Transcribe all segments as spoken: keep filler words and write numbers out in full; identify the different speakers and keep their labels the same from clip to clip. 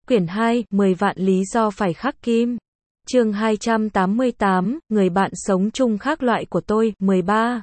Speaker 1: Quyển hai, mười vạn lý do phải khắc kim. Chương hai trăm tám mươi tám, người bạn sống chung khác loại của tôi, mười ba.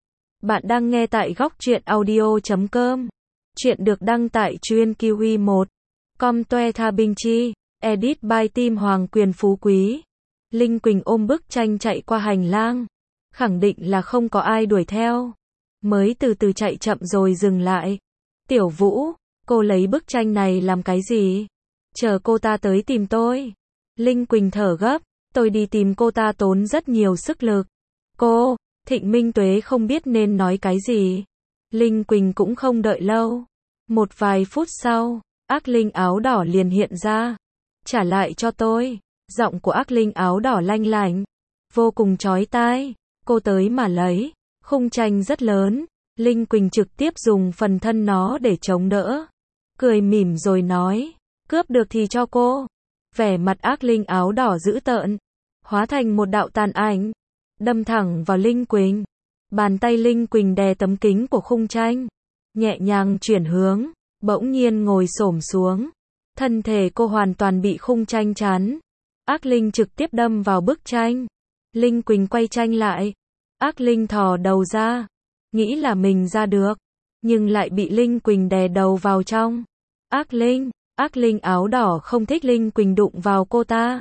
Speaker 1: Bạn đang nghe tại góc truyện audio chấm com. Chuyện được đăng tại chuyên kiwi một. Com toe tha binh chi. Edit by team Hoàng Quyền Phú Quý. Linh Quỳnh ôm bức tranh chạy qua hành lang. Khẳng định là không có ai đuổi theo. Mới từ từ chạy chậm rồi dừng lại. Tiểu Vũ, cô lấy bức tranh này làm cái gì? Chờ cô ta tới tìm tôi. Linh Quỳnh thở gấp. Tôi đi tìm cô ta tốn rất nhiều sức lực. Cô, Thịnh Minh Tuế không biết nên nói cái gì. Linh Quỳnh cũng không đợi lâu. Một vài phút sau, Ác Linh áo đỏ liền hiện ra. Trả lại cho tôi. Giọng của Ác Linh áo đỏ lanh lảnh, vô cùng chói tai. Cô tới mà lấy. Khung tranh rất lớn. Linh Quỳnh trực tiếp dùng phần thân nó để chống đỡ. Cười mỉm rồi nói, cướp được thì cho cô. Vẻ mặt Ác Linh áo đỏ dữ tợn, hóa thành một đạo tàn ảnh, đâm thẳng vào Linh Quỳnh. Bàn tay Linh Quỳnh đè tấm kính của khung tranh, nhẹ nhàng chuyển hướng, bỗng nhiên ngồi xổm xuống. Thân thể cô hoàn toàn bị khung tranh chắn. Ác Linh trực tiếp đâm vào bức tranh. Linh Quỳnh quay tranh lại. Ác Linh thò đầu ra, nghĩ là mình ra được, nhưng lại bị Linh Quỳnh đè đầu vào trong. Ác Linh, Ác Linh áo đỏ không thích Linh Quỳnh đụng vào cô ta.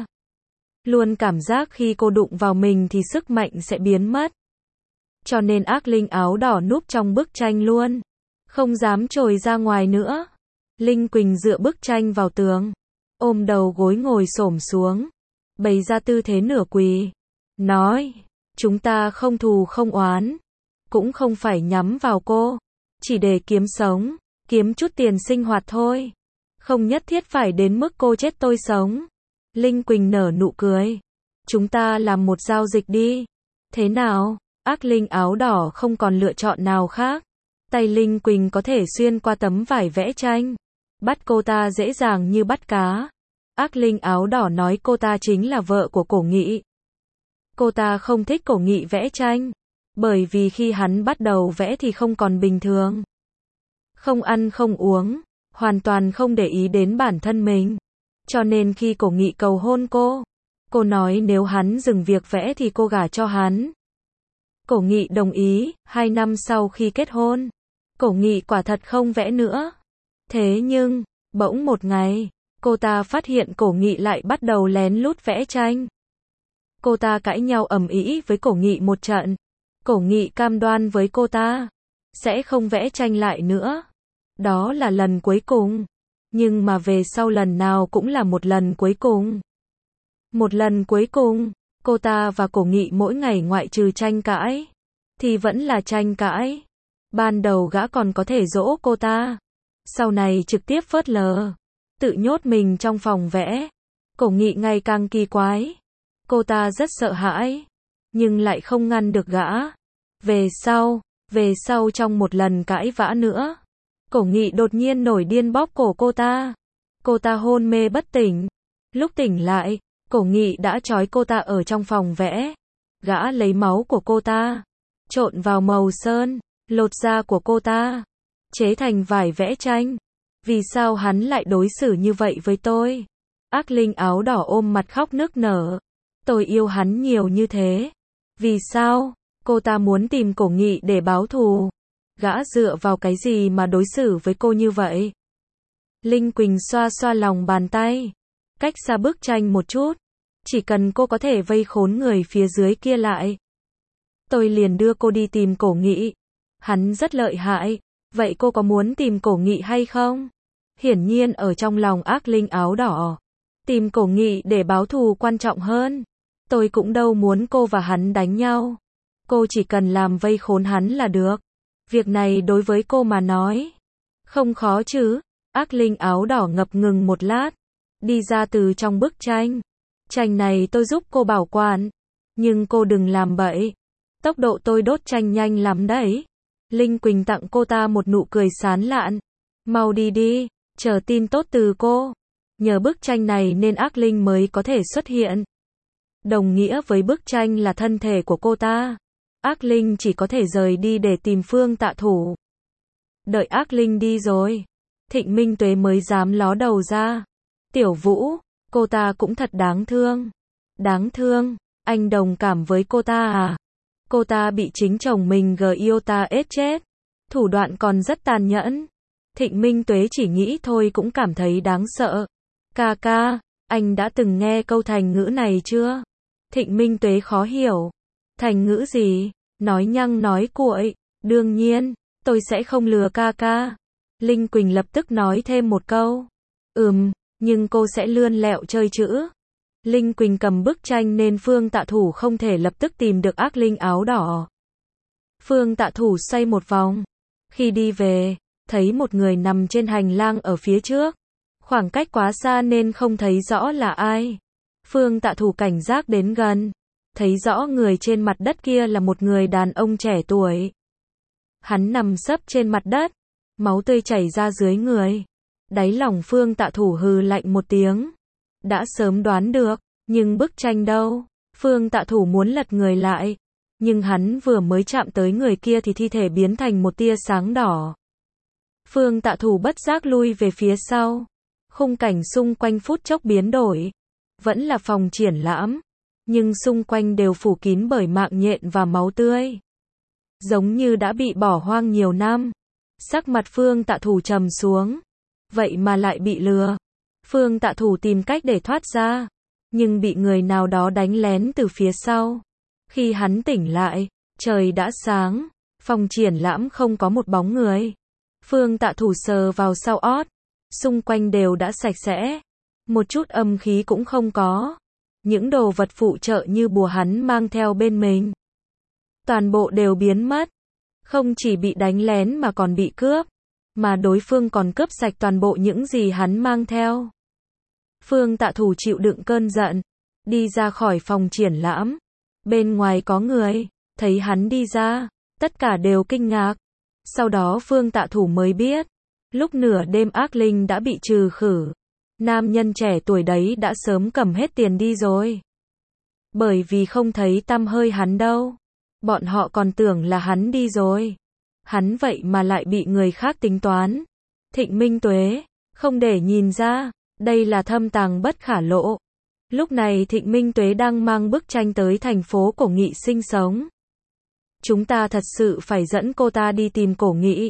Speaker 1: Luôn cảm giác khi cô đụng vào mình thì sức mạnh sẽ biến mất. Cho nên Ác Linh áo đỏ núp trong bức tranh luôn, không dám trồi ra ngoài nữa. Linh Quỳnh dựa bức tranh vào tường, ôm đầu gối ngồi xổm xuống, bày ra tư thế nửa quỳ, nói, chúng ta không thù không oán, cũng không phải nhắm vào cô, chỉ để kiếm sống, kiếm chút tiền sinh hoạt thôi. Không nhất thiết phải đến mức cô chết tôi sống. Linh Quỳnh nở nụ cười. Chúng ta làm một giao dịch đi. Thế nào? Ác Linh áo đỏ không còn lựa chọn nào khác. Tay Linh Quỳnh có thể xuyên qua tấm vải vẽ tranh. Bắt cô ta dễ dàng như bắt cá. Ác Linh áo đỏ nói cô ta chính là vợ của Cổ Nghị. Cô ta không thích Cổ Nghị vẽ tranh. Bởi vì khi hắn bắt đầu vẽ thì không còn bình thường. Không ăn không uống. Hoàn toàn không để ý đến bản thân mình. Cho nên khi Cổ Nghị cầu hôn cô, cô nói nếu hắn dừng việc vẽ thì cô gả cho hắn. Cổ Nghị đồng ý. Hai năm sau khi kết hôn, Cổ Nghị quả thật không vẽ nữa. Thế nhưng, bỗng một ngày, cô ta phát hiện Cổ Nghị lại bắt đầu lén lút vẽ tranh. Cô ta cãi nhau ầm ĩ với Cổ Nghị một trận. Cổ Nghị cam đoan với cô ta, sẽ không vẽ tranh lại nữa. Đó là lần cuối cùng. Nhưng mà về sau lần nào cũng là một lần cuối cùng. Một lần cuối cùng, cô ta và Cổ Nghị mỗi ngày ngoại trừ tranh cãi, thì vẫn là tranh cãi. Ban đầu gã còn có thể dỗ cô ta. Sau này trực tiếp phớt lờ. Tự nhốt mình trong phòng vẽ. Cổ Nghị ngày càng kỳ quái. Cô ta rất sợ hãi. Nhưng lại không ngăn được gã. Về sau, về sau trong một lần cãi vã nữa, Cổ Nghị đột nhiên nổi điên bóp cổ cô ta. Cô ta hôn mê bất tỉnh. Lúc tỉnh lại, Cổ Nghị đã trói cô ta ở trong phòng vẽ. Gã lấy máu của cô ta, trộn vào màu sơn, lột da của cô ta, chế thành vải vẽ tranh. Vì sao hắn lại đối xử như vậy với tôi? Ác Linh áo đỏ ôm mặt khóc nức nở. Tôi yêu hắn nhiều như thế. Vì sao? Cô ta muốn tìm Cổ Nghị để báo thù. Gã dựa vào cái gì mà đối xử với cô như vậy? Linh Quỳnh xoa xoa lòng bàn tay. Cách xa bức tranh một chút. Chỉ cần cô có thể vây khốn người phía dưới kia lại, tôi liền đưa cô đi tìm Cổ Nghị. Hắn rất lợi hại. Vậy cô có muốn tìm Cổ Nghị hay không? Hiển nhiên ở trong lòng Ác Linh áo đỏ, tìm Cổ Nghị để báo thù quan trọng hơn. Tôi cũng đâu muốn cô và hắn đánh nhau. Cô chỉ cần làm vây khốn hắn là được. Việc này đối với cô mà nói, không khó chứ? Ác Linh áo đỏ ngập ngừng một lát, đi ra từ trong bức tranh. Tranh này tôi giúp cô bảo quản, nhưng cô đừng làm bậy. Tốc độ tôi đốt tranh nhanh lắm đấy. Linh Quỳnh tặng cô ta một nụ cười sán lạn. Mau đi đi, chờ tin tốt từ cô. Nhờ bức tranh này nên Ác Linh mới có thể xuất hiện. Đồng nghĩa với bức tranh là thân thể của cô ta. Ác Linh chỉ có thể rời đi để tìm Phương Tạ thủ. Đợi Ác Linh đi rồi, Thịnh Minh Tuế mới dám ló đầu ra. Tiểu Vũ, cô ta cũng thật đáng thương. Đáng thương, anh đồng cảm với cô ta à? Cô ta bị chính chồng mình gờ yêu ta ết chết. Thủ đoạn còn rất tàn nhẫn. Thịnh Minh Tuế chỉ nghĩ thôi cũng cảm thấy đáng sợ. Ca ca, anh đã từng nghe câu thành ngữ này chưa? Thịnh Minh Tuế khó hiểu. Thành ngữ gì? Nói nhăng nói cuội. Đương nhiên, tôi sẽ không lừa ca ca. Linh Quỳnh lập tức nói thêm một câu. Ừm, nhưng cô sẽ lươn lẹo chơi chữ. Linh Quỳnh cầm bức tranh nên Phương Tạ Thủ không thể lập tức tìm được ác linh áo đỏ. Phương Tạ Thủ xoay một vòng. Khi đi về, thấy một người nằm trên hành lang ở phía trước. Khoảng cách quá xa nên không thấy rõ là ai. Phương Tạ Thủ cảnh giác đến gần. Thấy rõ người trên mặt đất kia là một người đàn ông trẻ tuổi. Hắn nằm sấp trên mặt đất. Máu tươi chảy ra dưới người. Đáy lòng Phương Tạ Thủ hừ lạnh một tiếng. Đã sớm đoán được, nhưng bức tranh đâu? Phương Tạ Thủ muốn lật người lại. Nhưng hắn vừa mới chạm tới người kia thì thi thể biến thành một tia sáng đỏ. Phương Tạ Thủ bất giác lui về phía sau. Khung cảnh xung quanh phút chốc biến đổi. Vẫn là phòng triển lãm. Nhưng xung quanh đều phủ kín bởi mạng nhện và máu tươi. Giống như đã bị bỏ hoang nhiều năm. Sắc mặt Phương Tạ Thủ trầm xuống. Vậy mà lại bị lừa. Phương Tạ Thủ tìm cách để thoát ra. Nhưng bị người nào đó đánh lén từ phía sau. Khi hắn tỉnh lại, trời đã sáng. Phòng triển lãm không có một bóng người. Phương Tạ Thủ sờ vào sau ót. Xung quanh đều đã sạch sẽ. Một chút âm khí cũng không có. Những đồ vật phụ trợ như bùa hắn mang theo bên mình. Toàn bộ đều biến mất. Không chỉ bị đánh lén mà còn bị cướp. Mà đối phương còn cướp sạch toàn bộ những gì hắn mang theo. Phương Tạ Thủ chịu đựng cơn giận. Đi ra khỏi phòng triển lãm. Bên ngoài có người. Thấy hắn đi ra. Tất cả đều kinh ngạc. Sau đó Phương Tạ Thủ mới biết. Lúc nửa đêm ác linh đã bị trừ khử. Nam nhân trẻ tuổi đấy đã sớm cầm hết tiền đi rồi. Bởi vì không thấy tăm hơi hắn đâu. Bọn họ còn tưởng là hắn đi rồi. Hắn vậy mà lại bị người khác tính toán. Thịnh Minh Tuế, không để nhìn ra, đây là thâm tàng bất khả lộ. Lúc này Thịnh Minh Tuế đang mang bức tranh tới thành phố Cổ Nghị sinh sống. Chúng ta thật sự phải dẫn cô ta đi tìm Cổ Nghị.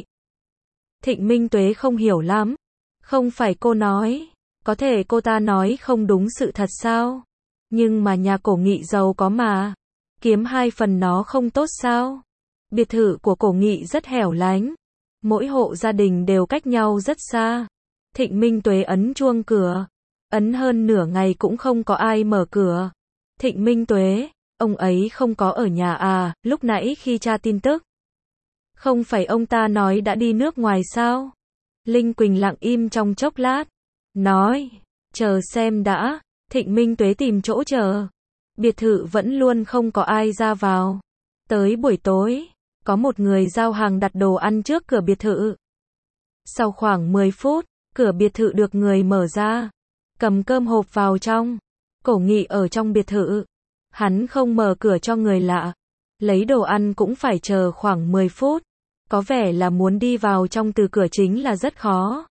Speaker 1: Thịnh Minh Tuế không hiểu lắm. Không phải cô nói, có thể cô ta nói không đúng sự thật sao? Nhưng mà nhà Cổ Nghị giàu có mà. Kiếm hai phần nó không tốt sao? Biệt thự của Cổ Nghị rất hẻo lánh. Mỗi hộ gia đình đều cách nhau rất xa. Thịnh Minh Tuế ấn chuông cửa. Ấn hơn nửa ngày cũng không có ai mở cửa. Thịnh Minh Tuế, ông ấy không có ở nhà à, lúc nãy khi tra tin tức. Không phải ông ta nói đã đi nước ngoài sao? Linh Quỳnh lặng im trong chốc lát. Nói, chờ xem đã. Thịnh Minh Tuế tìm chỗ chờ. Biệt thự vẫn luôn không có ai ra vào. Tới buổi tối, có một người giao hàng đặt đồ ăn trước cửa biệt thự. Sau khoảng mười phút, cửa biệt thự được người mở ra. Cầm cơm hộp vào trong. Cổ Nghị ở trong biệt thự. Hắn không mở cửa cho người lạ. Lấy đồ ăn cũng phải chờ khoảng mười phút. Có vẻ là muốn đi vào trong từ cửa chính là rất khó.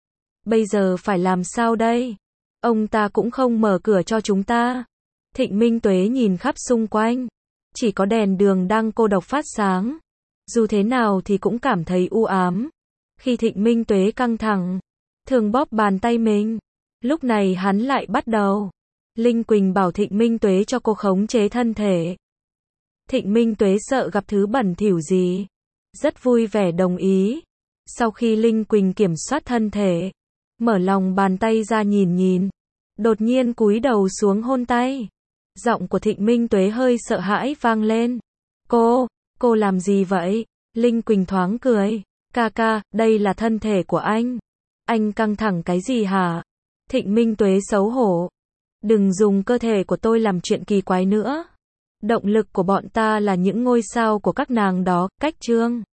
Speaker 1: Bây giờ phải làm sao đây? Ông ta cũng không mở cửa cho chúng ta. Thịnh Minh Tuế nhìn khắp xung quanh. Chỉ có đèn đường đang cô độc phát sáng. Dù thế nào thì cũng cảm thấy u ám. Khi Thịnh Minh Tuế căng thẳng, thường bóp bàn tay mình. Lúc này hắn lại bắt đầu. Linh Quỳnh bảo Thịnh Minh Tuế cho cô khống chế thân thể. Thịnh Minh Tuế sợ gặp thứ bẩn thỉu gì. Rất vui vẻ đồng ý. Sau khi Linh Quỳnh kiểm soát thân thể, mở lòng bàn tay ra nhìn nhìn. Đột nhiên cúi đầu xuống hôn tay. Giọng của Thịnh Minh Tuế hơi sợ hãi vang lên. Cô, cô làm gì vậy? Linh Quỳnh thoáng cười. Ca ca, đây là thân thể của anh. Anh căng thẳng cái gì hả? Thịnh Minh Tuế xấu hổ. Đừng dùng cơ thể của tôi làm chuyện kỳ quái nữa. Động lực của bọn ta là những ngôi sao của các nàng đó, cách chương.